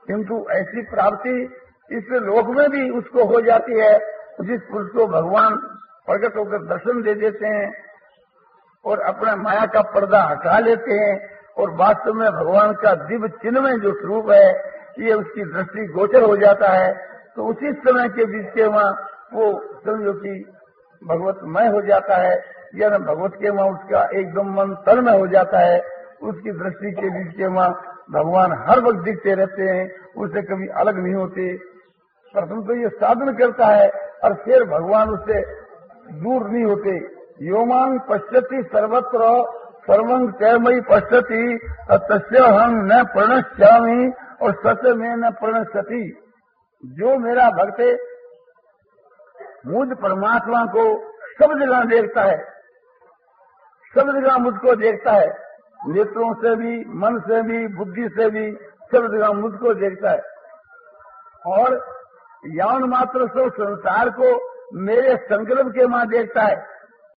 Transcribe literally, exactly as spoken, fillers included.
किंतु ऐसी प्राप्ति इस लोक में भी उसको हो जाती है जिस पुरुष को भगवान प्रकट होकर दर्शन दे देते हैं और अपना माया का पर्दा हटा लेते हैं और वास्तव में भगवान का दिव्य चिन्ह में जो स्वरूप है ये उसकी दृष्टि गोचर हो जाता है, तो उसी समय के बीच के वहाँ वो समझो कि भगवतमय हो जाता है, या न भगवत के वहाँ उसका एकदम मन तन में हो जाता है। उसकी दृष्टि के बीच के वहाँ भगवान हर वक्त दिखते रहते हैं, उससे कभी अलग नहीं होते। प्रथम तो ये साधन करता है और फिर भगवान उससे दूर नहीं होते। योमांग पश्यति सर्वत्र सर्वंग तयमयी पश्यति तस्य हम न प्रणश्यामि और सत्य में न प्रणश्यति। जो मेरा भक्त मुझ परमात्मा को सब जगह देखता है, सब जगह मुझको देखता है, नेत्रों से भी, मन से भी, बुद्धि से भी, सब जगह मुझको देखता है और यावन मात्र सब संसार को मेरे संकल्प के मां देखता है।